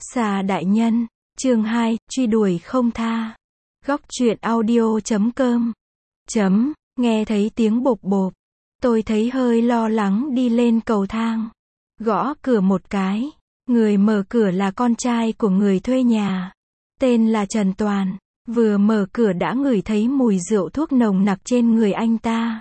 Xà đại nhân, chương 2, truy đuổi không tha. Góc truyện audio.com. Nghe thấy tiếng bộp bộp. Tôi thấy hơi lo lắng đi lên cầu thang. Gõ cửa một cái. Người mở cửa là con trai của người thuê nhà. Tên là Trần Toàn. Vừa mở cửa đã ngửi thấy mùi rượu thuốc nồng nặc trên người anh ta.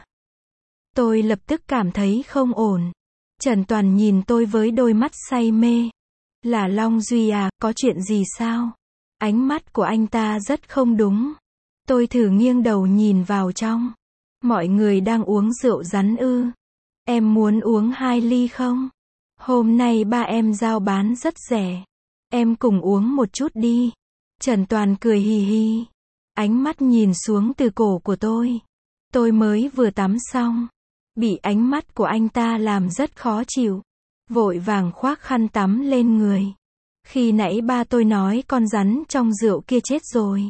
Tôi lập tức cảm thấy không ổn. Trần Toàn nhìn tôi với đôi mắt say mê. Là Long Duy à, có chuyện gì sao? Ánh mắt của anh ta rất không đúng. Tôi thử nghiêng đầu nhìn vào trong. Mọi người đang uống rượu rắn ư? Em muốn uống 2 ly không? Hôm nay ba em giao bán rất rẻ. Em cùng uống một chút đi. Trần Toàn cười hì hì. Ánh mắt nhìn xuống từ cổ của tôi. Tôi mới vừa tắm xong. Bị ánh mắt của anh ta làm rất khó chịu. Vội vàng khoác khăn tắm lên người. Khi nãy ba tôi nói con rắn trong rượu kia chết rồi.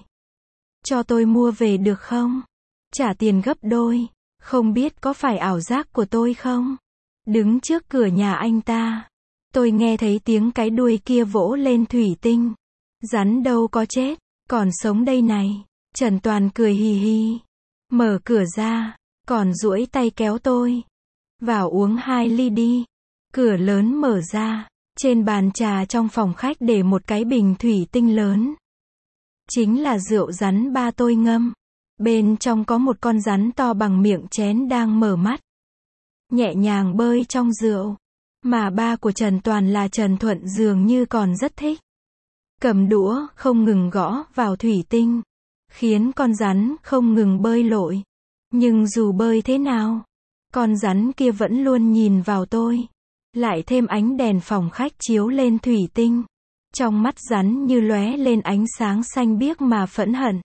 Cho tôi mua về được không? Trả tiền gấp đôi. Không biết có phải ảo giác của tôi không? Đứng trước cửa nhà anh ta. Tôi nghe thấy tiếng cái đuôi kia vỗ lên thủy tinh. Rắn đâu có chết, còn sống đây này. Trần Toàn cười hì hì. Mở cửa ra, còn duỗi tay kéo tôi. Vào uống 2 ly đi. Cửa lớn mở ra. Trên bàn trà trong phòng khách để một cái bình thủy tinh lớn. Chính là rượu rắn ba tôi ngâm. Bên trong có một con rắn to bằng miệng chén đang mở mắt. Nhẹ nhàng bơi trong rượu. Mà ba của Trần Toàn là Trần Thuận dường như còn rất thích. Cầm đũa không ngừng gõ vào thủy tinh. Khiến con rắn không ngừng bơi lội. Nhưng dù bơi thế nào, con rắn kia vẫn luôn nhìn vào tôi. Lại thêm ánh đèn phòng khách chiếu lên thủy tinh. Trong mắt rắn như lóe lên ánh sáng xanh biếc mà phẫn hận.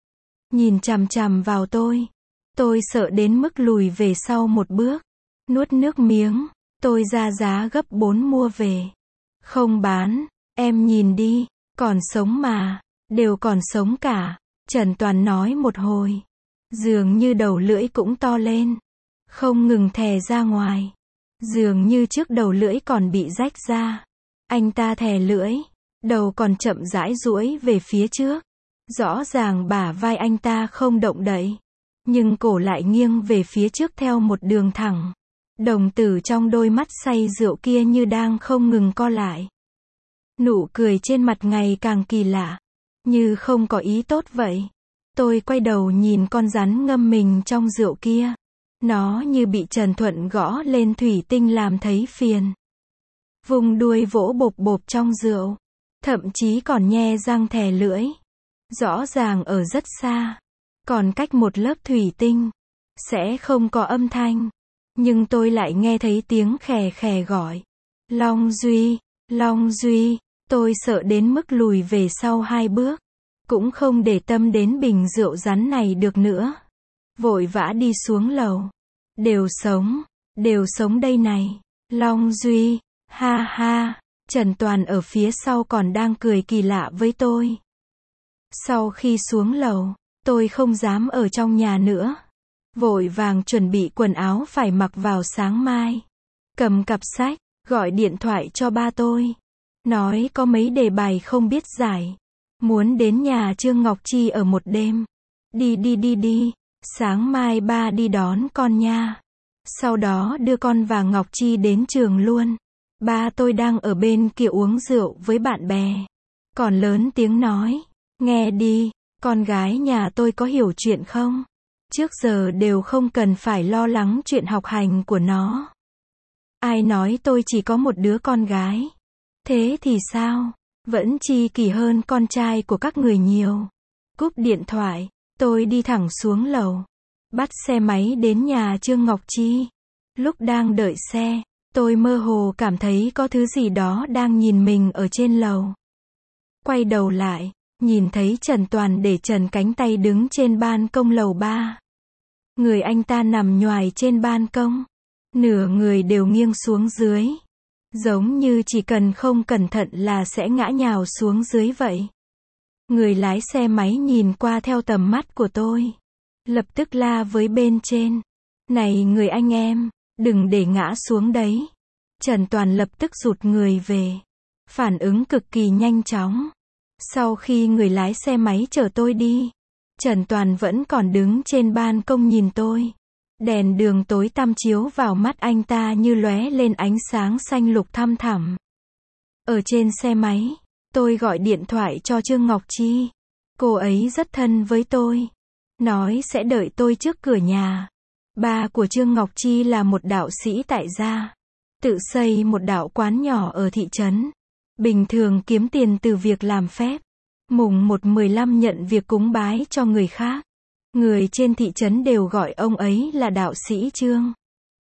Nhìn chằm chằm vào tôi. Tôi sợ đến mức lùi về sau một bước. Nuốt nước miếng. Tôi ra giá gấp 4 mua về. Không bán. Em nhìn đi. Còn sống mà. Đều còn sống cả. Trần Toàn nói một hồi. Dường như đầu lưỡi cũng to lên. Không ngừng thè ra ngoài. Dường như trước đầu lưỡi còn bị rách ra. Anh ta thè lưỡi. Đầu còn chậm rãi duỗi về phía trước. Rõ ràng bả vai anh ta không động đậy. Nhưng cổ lại nghiêng về phía trước theo một đường thẳng. Đồng tử trong đôi mắt say rượu kia như đang không ngừng co lại. Nụ cười trên mặt ngày càng kỳ lạ. Như không có ý tốt vậy. Tôi quay đầu nhìn con rắn ngâm mình trong rượu kia. Nó như bị Trần Thuận gõ lên thủy tinh làm thấy phiền. Vùng đuôi vỗ bộp bộp trong rượu. Thậm chí còn nhe răng thè lưỡi. Rõ ràng ở rất xa. Còn cách một lớp thủy tinh. Sẽ không có âm thanh. Nhưng tôi lại nghe thấy tiếng khè khè gọi. Long Duy, Long Duy. Tôi sợ đến mức lùi về sau 2 bước. Cũng không để tâm đến bình rượu rắn này được nữa. Vội vã đi xuống lầu. Đều sống đây này. Long Duy, ha ha. Trần Toàn ở phía sau còn đang cười kỳ lạ với tôi. Sau khi xuống lầu, tôi không dám ở trong nhà nữa. Vội vàng chuẩn bị quần áo phải mặc vào sáng mai. Cầm cặp sách, gọi điện thoại cho ba tôi. Nói có mấy đề bài không biết giải. Muốn đến nhà Trương Ngọc Chi ở một đêm. Đi. Sáng mai ba đi đón con nha. Sau đó đưa con và Ngọc Chi đến trường luôn. Ba tôi đang ở bên kia uống rượu với bạn bè. Còn lớn tiếng nói. Nghe đi, con gái nhà tôi có hiểu chuyện không? Trước giờ đều không cần phải lo lắng chuyện học hành của nó. Ai nói tôi chỉ có một đứa con gái? Thế thì sao? Vẫn chi kỷ hơn con trai của các người nhiều. Cúp điện thoại, tôi đi thẳng xuống lầu. Bắt xe máy đến nhà Trương Ngọc Chi. Lúc đang đợi xe, tôi mơ hồ cảm thấy có thứ gì đó đang nhìn mình ở trên lầu. Quay đầu lại, nhìn thấy Trần Toàn để trần cánh tay đứng trên ban công lầu 3. Người anh ta nằm nhoài trên ban công. Nửa người đều nghiêng xuống dưới. Giống như chỉ cần không cẩn thận là sẽ ngã nhào xuống dưới vậy. Người lái xe máy nhìn qua theo tầm mắt của tôi. Lập tức la với bên trên. Này người anh em, đừng để ngã xuống đấy. Trần Toàn lập tức rụt người về. phản ứng cực kỳ nhanh chóng. Sau khi người lái xe máy chở tôi đi, Trần Toàn vẫn còn đứng trên ban công nhìn tôi. Đèn đường tối tăm chiếu vào mắt anh ta như lóe lên ánh sáng xanh lục thăm thẳm. Ở trên xe máy, tôi gọi điện thoại cho Trương Ngọc Chi. Cô ấy rất thân với tôi, nói sẽ đợi tôi trước cửa nhà. Ba của Trương Ngọc Chi là một đạo sĩ tại gia, tự xây một đạo quán nhỏ ở thị trấn. Bình thường kiếm tiền từ việc làm phép. Mùng 1/15 nhận việc cúng bái cho người khác. Người trên thị trấn đều gọi ông ấy là đạo sĩ Trương.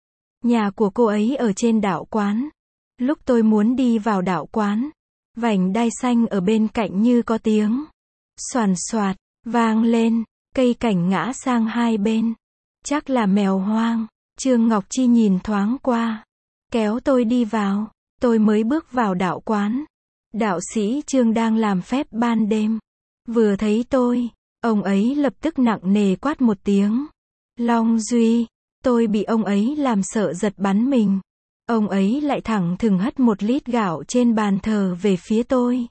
Nhà của cô ấy ở trên đạo quán. Lúc tôi muốn đi vào đạo quán, vành đai xanh ở bên cạnh như có tiếng xoàn xoạt vang lên, cây cảnh ngã sang hai bên. Chắc là mèo hoang. Trương Ngọc Chi nhìn thoáng qua, kéo tôi đi vào. Tôi mới bước vào đạo quán. Đạo sĩ Trương đang làm phép ban đêm. Vừa thấy tôi, ông ấy lập tức nặng nề quát một tiếng. Long Duy. Tôi bị ông ấy làm sợ giật bắn mình. Ông ấy lại thẳng thừng hất 1 lít gạo trên bàn thờ về phía tôi.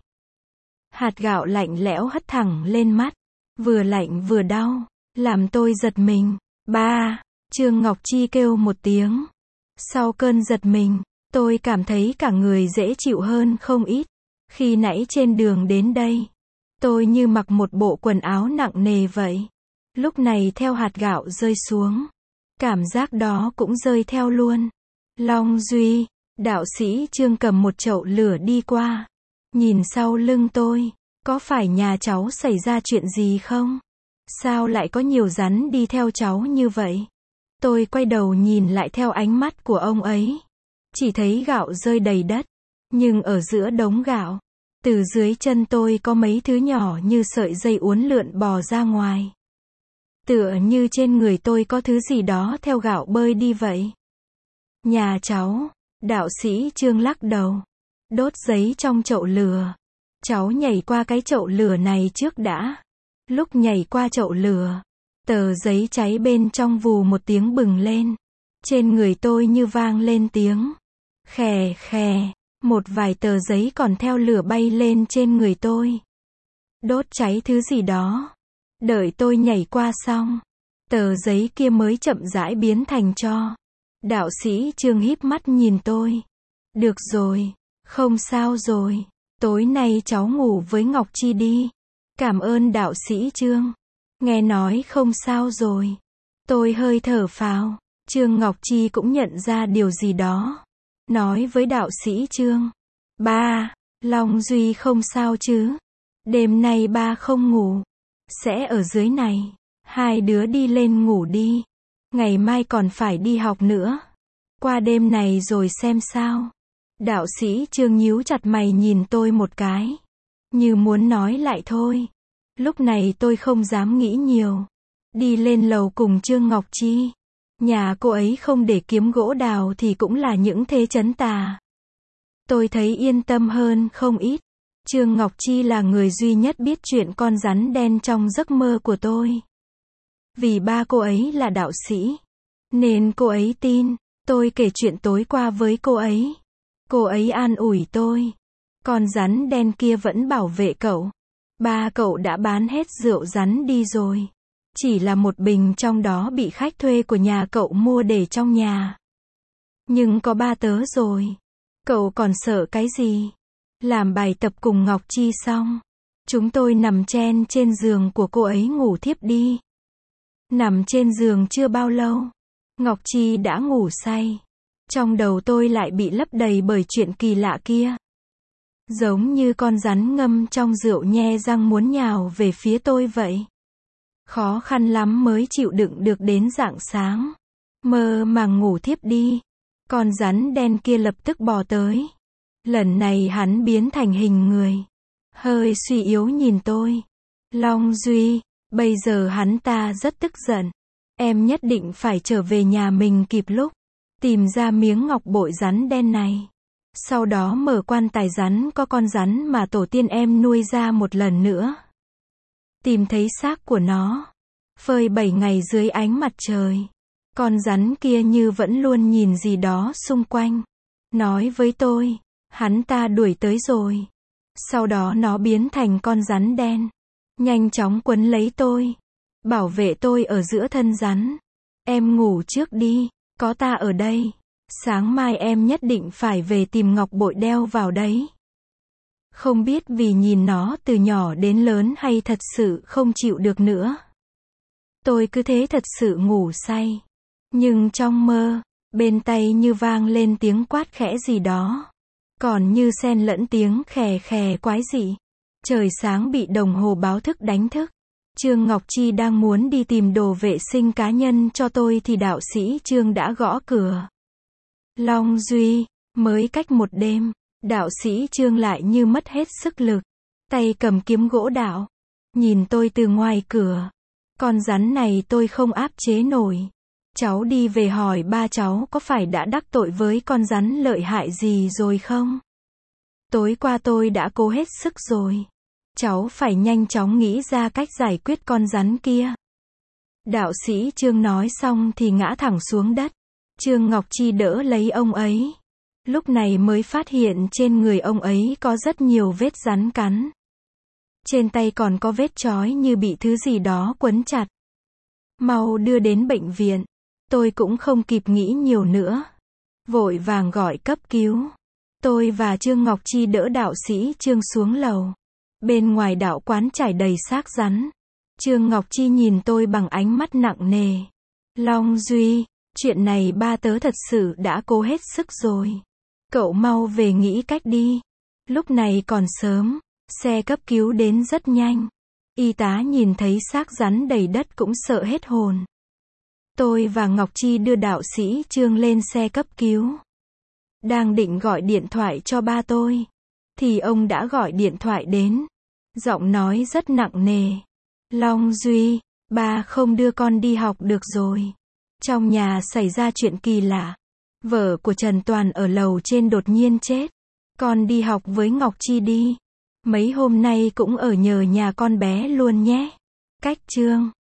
Hạt gạo lạnh lẽo hất thẳng lên mắt. Vừa lạnh vừa đau, làm tôi giật mình. Ba! Trương Ngọc Chi kêu một tiếng. Sau cơn giật mình, tôi cảm thấy cả người dễ chịu hơn không ít. Khi nãy trên đường đến đây, tôi như mặc một bộ quần áo nặng nề vậy. Lúc này theo hạt gạo rơi xuống, cảm giác đó cũng rơi theo luôn. Long Duy, đạo sĩ Trương cầm một chậu lửa đi qua. Nhìn sau lưng tôi, có phải nhà cháu xảy ra chuyện gì không? Sao lại có nhiều rắn đi theo cháu như vậy? Tôi quay đầu nhìn lại theo ánh mắt của ông ấy. Chỉ thấy gạo rơi đầy đất. Nhưng ở giữa đống gạo, từ dưới chân tôi có mấy thứ nhỏ như sợi dây uốn lượn bò ra ngoài. Tựa như trên người tôi có thứ gì đó theo gạo bơi đi vậy. Nhà cháu, đạo sĩ Trương lắc đầu. Đốt giấy trong chậu lửa. Cháu nhảy qua cái chậu lửa này trước đã. Lúc nhảy qua chậu lửa, tờ giấy cháy bên trong vù một tiếng bừng lên. Trên người tôi như vang lên tiếng khè khè. Một vài tờ giấy còn theo lửa bay lên trên người tôi. Đốt cháy thứ gì đó. Đợi tôi nhảy qua xong, tờ giấy kia mới chậm rãi biến thành tro. Đạo sĩ Trương híp mắt nhìn tôi. Được rồi, không sao rồi. Tối nay cháu ngủ với Ngọc Chi đi. Cảm ơn đạo sĩ Trương. Nghe nói không sao rồi. Tôi hơi thở phào. Trương Ngọc Chi cũng nhận ra điều gì đó. Nói với đạo sĩ Trương. Ba, Long Duy không sao chứ? Đêm nay ba không ngủ. Sẽ ở dưới này. Hai đứa đi lên ngủ đi. Ngày mai còn phải đi học nữa. Qua đêm này rồi xem sao. Đạo sĩ Trương nhíu chặt mày nhìn tôi một cái. Như muốn nói lại thôi. Lúc này tôi không dám nghĩ nhiều. Đi lên lầu cùng Trương Ngọc Chi. Nhà cô ấy không để kiếm gỗ đào thì cũng là những thế trấn tà. Tôi thấy yên tâm hơn không ít. Trương Ngọc Chi là người duy nhất biết chuyện con rắn đen trong giấc mơ của tôi. Vì ba cô ấy là đạo sĩ, nên cô ấy tin. Tôi kể chuyện tối qua với cô ấy. Cô ấy an ủi tôi. Con rắn đen kia vẫn bảo vệ cậu. Ba cậu đã bán hết rượu rắn đi rồi. Chỉ là một bình trong đó bị khách thuê của nhà cậu mua để trong nhà. Nhưng có ba tớ rồi. Cậu còn sợ cái gì? Làm bài tập cùng Ngọc Chi xong, chúng tôi nằm chen trên giường của cô ấy ngủ thiếp đi. Nằm trên giường chưa bao lâu, Ngọc Chi đã ngủ say. Trong đầu tôi lại bị lấp đầy bởi chuyện kỳ lạ kia. Giống như con rắn ngâm trong rượu nhe răng muốn nhào về phía tôi vậy. Khó khăn lắm mới chịu đựng được đến rạng sáng. Mơ màng ngủ thiếp đi. Con rắn đen kia lập tức bò tới. Lần này hắn biến thành hình người. Hơi suy yếu nhìn tôi. Long Duy, bây giờ hắn ta rất tức giận. Em nhất định phải trở về nhà mình kịp lúc. Tìm ra miếng ngọc bội rắn đen này. Sau đó mở quan tài rắn có con rắn mà tổ tiên em nuôi ra một lần nữa. Tìm thấy xác của nó. Phơi 7 ngày dưới ánh mặt trời. Con rắn kia như vẫn luôn nhìn gì đó xung quanh. Nói với tôi, Hắn ta đuổi tới rồi. Sau đó nó biến thành con rắn đen. Nhanh chóng quấn lấy tôi. Bảo vệ tôi ở giữa thân rắn. Em ngủ trước đi, có ta ở đây. Sáng mai em nhất định phải về tìm ngọc bội đeo vào đấy. Không biết vì nhìn nó từ nhỏ đến lớn hay thật sự không chịu được nữa. Tôi cứ thế thật sự ngủ say. Nhưng trong mơ, bên tai như vang lên tiếng quát khẽ gì đó. Còn như xen lẫn tiếng khè khè quái dị. Trời sáng bị đồng hồ báo thức đánh thức. Trương Ngọc Chi đang muốn đi tìm đồ vệ sinh cá nhân cho tôi thì đạo sĩ Trương đã gõ cửa. Long Duy, mới cách một đêm, đạo sĩ Trương lại như mất hết sức lực. Tay cầm kiếm gỗ đạo. Nhìn tôi từ ngoài cửa. Con rắn này tôi không áp chế nổi. Cháu đi về hỏi ba cháu có phải đã đắc tội với con rắn lợi hại gì rồi không? Tối qua tôi đã cố hết sức rồi. Cháu phải nhanh chóng nghĩ ra cách giải quyết con rắn kia. Đạo sĩ Trương nói xong thì ngã thẳng xuống đất. Trương Ngọc Chi đỡ lấy ông ấy. Lúc này mới phát hiện trên người ông ấy có rất nhiều vết rắn cắn. Trên tay còn có vết trói như bị thứ gì đó quấn chặt. Mau đưa đến bệnh viện. Tôi cũng không kịp nghĩ nhiều nữa. Vội vàng gọi cấp cứu. Tôi và Trương Ngọc Chi đỡ đạo sĩ Trương xuống lầu. Bên ngoài đạo quán trải đầy xác rắn. Trương Ngọc Chi nhìn tôi bằng ánh mắt nặng nề. Long Duy, chuyện này ba tớ thật sự đã cố hết sức rồi. Cậu mau về nghĩ cách đi. Lúc này còn sớm, xe cấp cứu đến rất nhanh. Y tá nhìn thấy xác rắn đầy đất cũng sợ hết hồn. Tôi và Ngọc Chi đưa đạo sĩ Trương lên xe cấp cứu. Đang định gọi điện thoại cho ba tôi, thì ông đã gọi điện thoại đến. Giọng nói rất nặng nề. Long Duy, ba không đưa con đi học được rồi. Trong nhà xảy ra chuyện kỳ lạ. Vợ của Trần Toàn ở lầu trên đột nhiên chết. Con đi học với Ngọc Chi đi. Mấy hôm nay cũng ở nhờ nhà con bé luôn nhé. Cách Trương.